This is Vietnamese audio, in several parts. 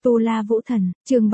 Tu La Vũ Thần, chương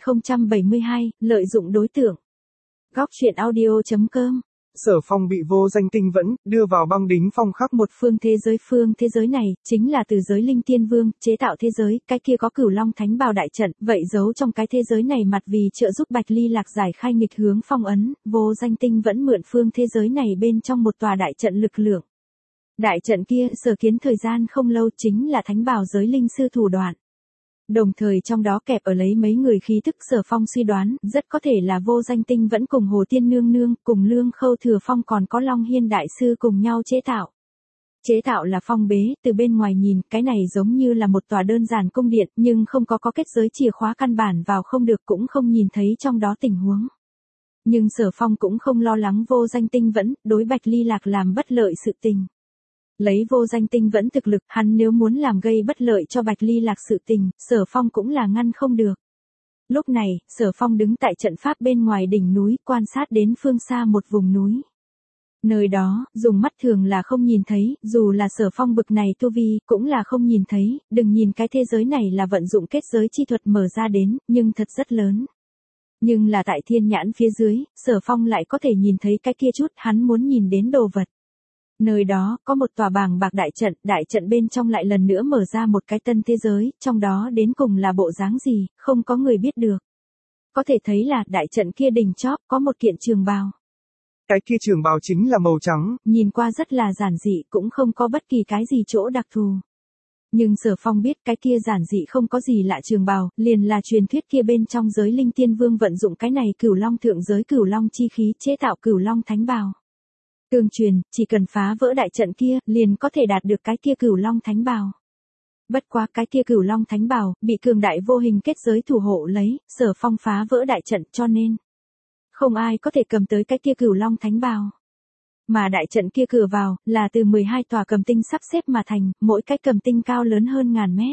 3072, lợi dụng đối tượng. Góc truyện audio.com. Sở Phong bị vô danh tinh vẫn đưa vào băng đính phong khắc một phương thế giới này, chính là từ giới linh tiên vương, chế tạo thế giới, cái kia có Cửu Long Thánh Bào đại trận, vậy giấu trong cái thế giới này mặt vì trợ giúp Bạch Ly Lạc giải khai nghịch hướng phong ấn, vô danh tinh vẫn mượn phương thế giới này bên trong một tòa đại trận lực lượng. Đại trận kia, sở kiến thời gian không lâu chính là Thánh Bào giới linh sư thủ đoạn. Đồng thời trong đó kẹp ở lấy mấy người khí tức. Sở Phong suy đoán, rất có thể là vô danh tinh vẫn cùng Hồ Tiên Nương Nương, cùng Lương Khâu Thừa Phong còn có Long Hiên Đại Sư cùng nhau chế tạo. Chế tạo là phong bế, từ bên ngoài nhìn, cái này giống như là một tòa đơn giản cung điện, nhưng không có kết giới chìa khóa căn bản vào không được, cũng không nhìn thấy trong đó tình huống. Nhưng Sở Phong cũng không lo lắng vô danh tinh vẫn, đối Bạch Ly Lạc làm bất lợi sự tình. Lấy vô danh tinh vẫn thực lực, hắn nếu muốn làm gây bất lợi cho Bạch Ly Lạc sự tình, Sở Phong cũng là ngăn không được. Lúc này, Sở Phong đứng tại trận pháp bên ngoài đỉnh núi, quan sát đến phương xa một vùng núi. Nơi đó, dùng mắt thường là không nhìn thấy, dù là Sở Phong bực này tu vi, cũng là không nhìn thấy, đừng nhìn cái thế giới này là vận dụng kết giới chi thuật mở ra đến, nhưng thật rất lớn. Nhưng là tại thiên nhãn phía dưới, Sở Phong lại có thể nhìn thấy cái kia chút hắn muốn nhìn đến đồ vật. Nơi đó, có một tòa bàng bạc đại trận bên trong lại lần nữa mở ra một cái tân thế giới, trong đó đến cùng là bộ dáng gì, không có người biết được. Có thể thấy là đại trận kia đỉnh chóp có một kiện trường bào. Cái kia trường bào chính là màu trắng, nhìn qua rất là giản dị, cũng không có bất kỳ cái gì chỗ đặc thù. Nhưng Sở Phong biết cái kia giản dị không có gì lạ trường bào, liền là truyền thuyết kia bên trong giới linh tiên vương vận dụng cái này Cửu Long thượng giới Cửu Long chi khí chế tạo Cửu Long Thánh Bào. Tương truyền, chỉ cần phá vỡ đại trận kia, liền có thể đạt được cái kia Cửu Long Thánh Bào. Bất quá cái kia Cửu Long Thánh Bào, bị cường đại vô hình kết giới thủ hộ lấy, Sở Phong phá vỡ đại trận cho nên không ai có thể cầm tới cái kia Cửu Long Thánh Bào. Mà đại trận kia cửa vào, là từ 12 tòa cầm tinh sắp xếp mà thành, mỗi cái cầm tinh cao lớn hơn ngàn mét.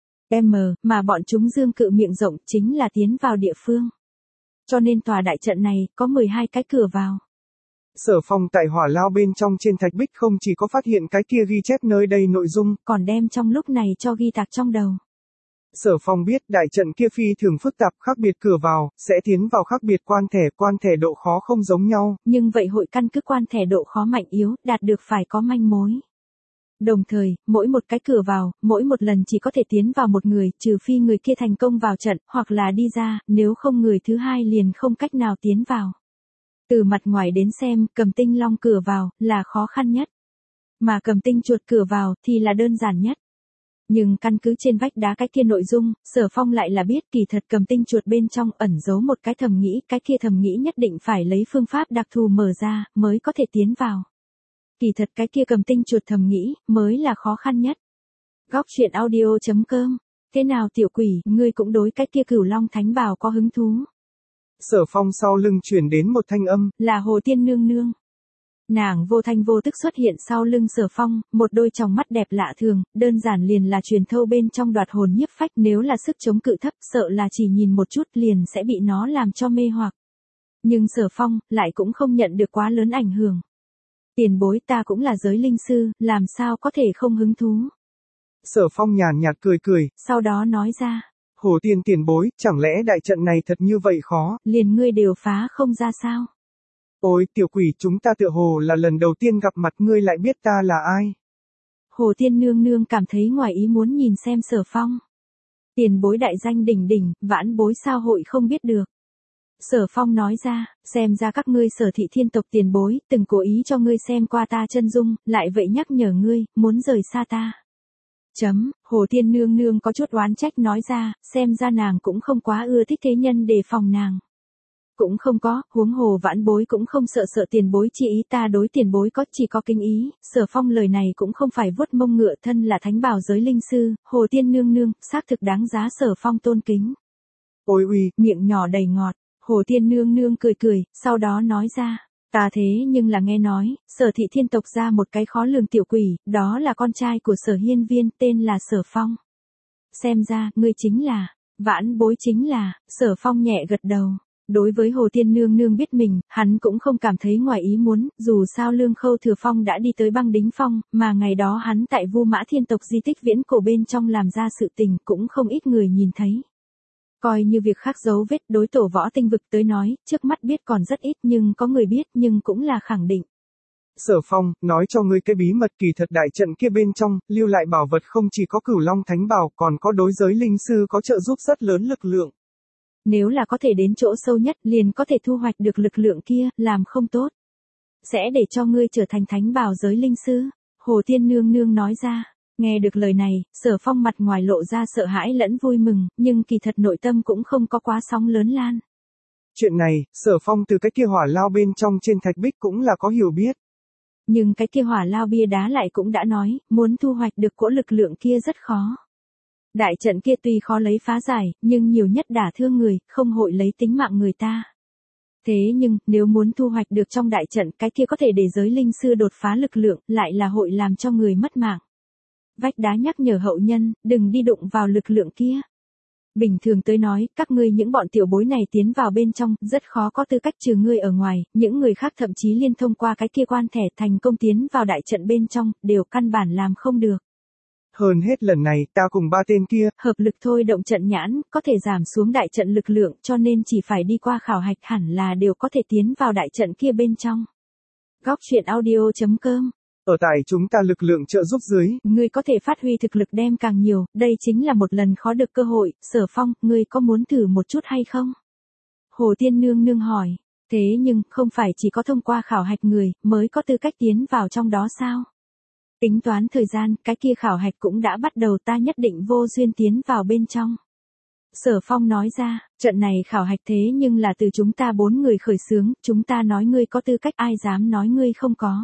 Mà bọn chúng dương cự miệng rộng chính là tiến vào địa phương. Cho nên tòa đại trận này, có 12 cái cửa vào. Sở Phong tại hỏa lao bên trong trên thạch bích không chỉ có phát hiện cái kia ghi chép nơi đây nội dung, còn đem trong lúc này cho ghi tạc trong đầu. Sở Phong biết đại trận kia phi thường phức tạp, khác biệt cửa vào, sẽ tiến vào khác biệt quan thẻ độ khó không giống nhau. Nhưng vậy hội căn cứ quan thẻ độ khó mạnh yếu, đạt được phải có manh mối. Đồng thời, mỗi một cái cửa vào, mỗi một lần chỉ có thể tiến vào một người, trừ phi người kia thành công vào trận, hoặc là đi ra, nếu không người thứ hai liền không cách nào tiến vào. Từ mặt ngoài đến xem, cầm tinh long cửa vào, là khó khăn nhất. Mà cầm tinh chuột cửa vào, thì là đơn giản nhất. Nhưng căn cứ trên vách đá cái kia nội dung, Sở Phong lại là biết kỳ thật cầm tinh chuột bên trong ẩn giấu một cái thầm nghĩ, cái kia thầm nghĩ nhất định phải lấy phương pháp đặc thù mở ra, mới có thể tiến vào. Kỳ thật cái kia cầm tinh chuột thầm nghĩ, mới là khó khăn nhất. Góc truyện audio.com. Thế nào tiểu quỷ, ngươi cũng đối cái kia Cửu Long Thánh Bào có hứng thú? Sở Phong sau lưng chuyển đến một thanh âm, là Hồ Tiên Nương Nương. Nàng vô thanh vô tức xuất hiện sau lưng Sở Phong, một đôi tròng mắt đẹp lạ thường, đơn giản liền là truyền thâu bên trong đoạt hồn nhiếp phách, nếu là sức chống cự thấp, sợ là chỉ nhìn một chút liền sẽ bị nó làm cho mê hoặc. Nhưng Sở Phong, lại cũng không nhận được quá lớn ảnh hưởng. Tiền bối, ta cũng là giới linh sư, làm sao có thể không hứng thú? Sở Phong nhàn nhạt cười, sau đó nói ra. Hồ Tiên tiền bối, chẳng lẽ đại trận này thật như vậy khó? Liền ngươi đều phá không ra sao? Ôi, tiểu quỷ, chúng ta tựa hồ là lần đầu tiên gặp mặt, ngươi lại biết ta là ai? Hồ Tiên Nương Nương cảm thấy ngoài ý muốn nhìn xem Sở Phong. Tiền bối đại danh đỉnh đỉnh, vãn bối sao hội không biết được. Sở Phong nói ra, xem ra các ngươi Sở thị thiên tộc tiền bối, từng cố ý cho ngươi xem qua ta chân dung, lại vậy nhắc nhở ngươi, muốn rời xa ta. Hồ Tiên Nương Nương có chút oán trách nói ra, xem ra nàng cũng không quá ưa thích thế nhân đề phòng nàng. Cũng không có, huống hồ vãn bối cũng không sợ tiền bối chi ý, ta đối tiền bối chỉ có kính ý. Sở Phong lời này cũng không phải vuốt mông ngựa, thân là thánh bảo giới linh sư, Hồ Tiên Nương Nương, xác thực đáng giá Sở Phong tôn kính. Ôi uy, miệng nhỏ đầy ngọt, Hồ Tiên Nương Nương cười, sau đó nói ra, ta thế nhưng là nghe nói, Sở thị thiên tộc ra một cái khó lường tiểu quỷ, đó là con trai của Sở Hiên Viên, tên là Sở Phong. Xem ra, ngươi chính là, vãn bối chính là, Sở Phong nhẹ gật đầu. Đối với Hồ Tiên Nương Nương biết mình, hắn cũng không cảm thấy ngoài ý muốn, dù sao Lương Khâu Thừa Phong đã đi tới băng đính phong, mà ngày đó hắn tại Vu Mã Thiên tộc di tích viễn cổ bên trong làm ra sự tình cũng không ít người nhìn thấy. Coi như việc khác dấu vết đối tổ võ tinh vực tới nói, trước mắt biết còn rất ít nhưng có người biết nhưng cũng là khẳng định. Sở Phong, nói cho ngươi cái bí mật kỳ thật đại trận kia bên trong, lưu lại bảo vật không chỉ có Cửu Long Thánh Bảo còn có đối giới linh sư có trợ giúp rất lớn lực lượng. Nếu là có thể đến chỗ sâu nhất liền có thể thu hoạch được lực lượng kia, làm không tốt. Sẽ để cho ngươi trở thành thánh bảo giới linh sư. Hồ Tiên Nương Nương nói ra. Nghe được lời này, Sở Phong mặt ngoài lộ ra sợ hãi lẫn vui mừng, nhưng kỳ thật nội tâm cũng không có quá sóng lớn lan. Chuyện này, Sở Phong từ cái kia hỏa lao bên trong trên thạch bích cũng là có hiểu biết. Nhưng cái kia hỏa lao bia đá lại cũng đã nói, muốn thu hoạch được cỗ lực lượng kia rất khó. Đại trận kia tuy khó lấy phá giải, nhưng nhiều nhất đả thương người, không hội lấy tính mạng người ta. Thế nhưng, nếu muốn thu hoạch được trong đại trận cái kia có thể để giới linh sư đột phá lực lượng, lại là hội làm cho người mất mạng. Vách đá nhắc nhở hậu nhân, đừng đi đụng vào lực lượng kia. Bình thường tới nói, các ngươi những bọn tiểu bối này tiến vào bên trong, rất khó có tư cách trừ ngươi ở ngoài, những người khác thậm chí liên thông qua cái kia quan thẻ thành công tiến vào đại trận bên trong, đều căn bản làm không được. Hơn hết lần này, ta cùng ba tên kia, hợp lực thôi động trận nhãn, có thể giảm xuống đại trận lực lượng, cho nên chỉ phải đi qua khảo hạch hẳn là đều có thể tiến vào đại trận kia bên trong. Góc truyện audio.com. Ở tại chúng ta lực lượng trợ giúp dưới, ngươi có thể phát huy thực lực đem càng nhiều, đây chính là một lần khó được cơ hội. Sở Phong, ngươi có muốn thử một chút hay không? Hồ Tiên Nương Nương hỏi. Thế nhưng, không phải chỉ có thông qua khảo hạch người, mới có tư cách tiến vào trong đó sao? Tính toán thời gian, cái kia khảo hạch cũng đã bắt đầu, ta nhất định vô duyên tiến vào bên trong. Sở Phong nói ra, trận này khảo hạch thế nhưng là từ chúng ta 4 người khởi xướng, chúng ta nói ngươi có tư cách, ai dám nói ngươi không có.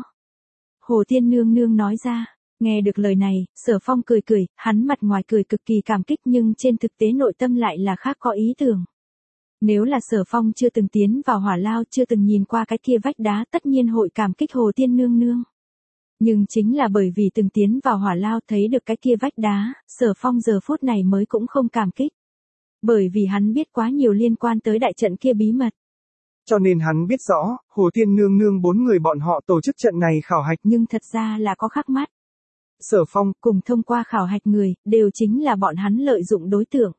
Hồ Tiên Nương Nương nói ra, nghe được lời này, Sở Phong cười cười, hắn mặt ngoài cười cực kỳ cảm kích nhưng trên thực tế nội tâm lại là khác có ý tưởng. Nếu là Sở Phong chưa từng tiến vào hỏa lao, chưa từng nhìn qua cái kia vách đá, tất nhiên hội cảm kích Hồ Tiên Nương Nương. Nhưng chính là bởi vì từng tiến vào hỏa lao thấy được cái kia vách đá, Sở Phong giờ phút này mới cũng không cảm kích. Bởi vì hắn biết quá nhiều liên quan tới đại trận kia bí mật. Cho nên hắn biết rõ, Hồ Tiên Nương Nương 4 người bọn họ tổ chức trận này khảo hạch. Nhưng thật ra là có khắc mắt. Sở Phong, cùng thông qua khảo hạch người, đều chính là bọn hắn lợi dụng đối tượng.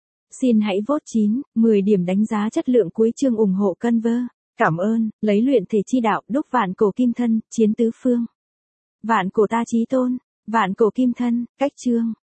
Xin hãy vote 9, 10 điểm đánh giá chất lượng cuối chương ủng hộ Conver. Cảm ơn, lấy luyện thể chi đạo, đúc vạn cổ kim thân, chiến tứ phương. Vạn cổ ta chí tôn, vạn cổ kim thân, cách chương.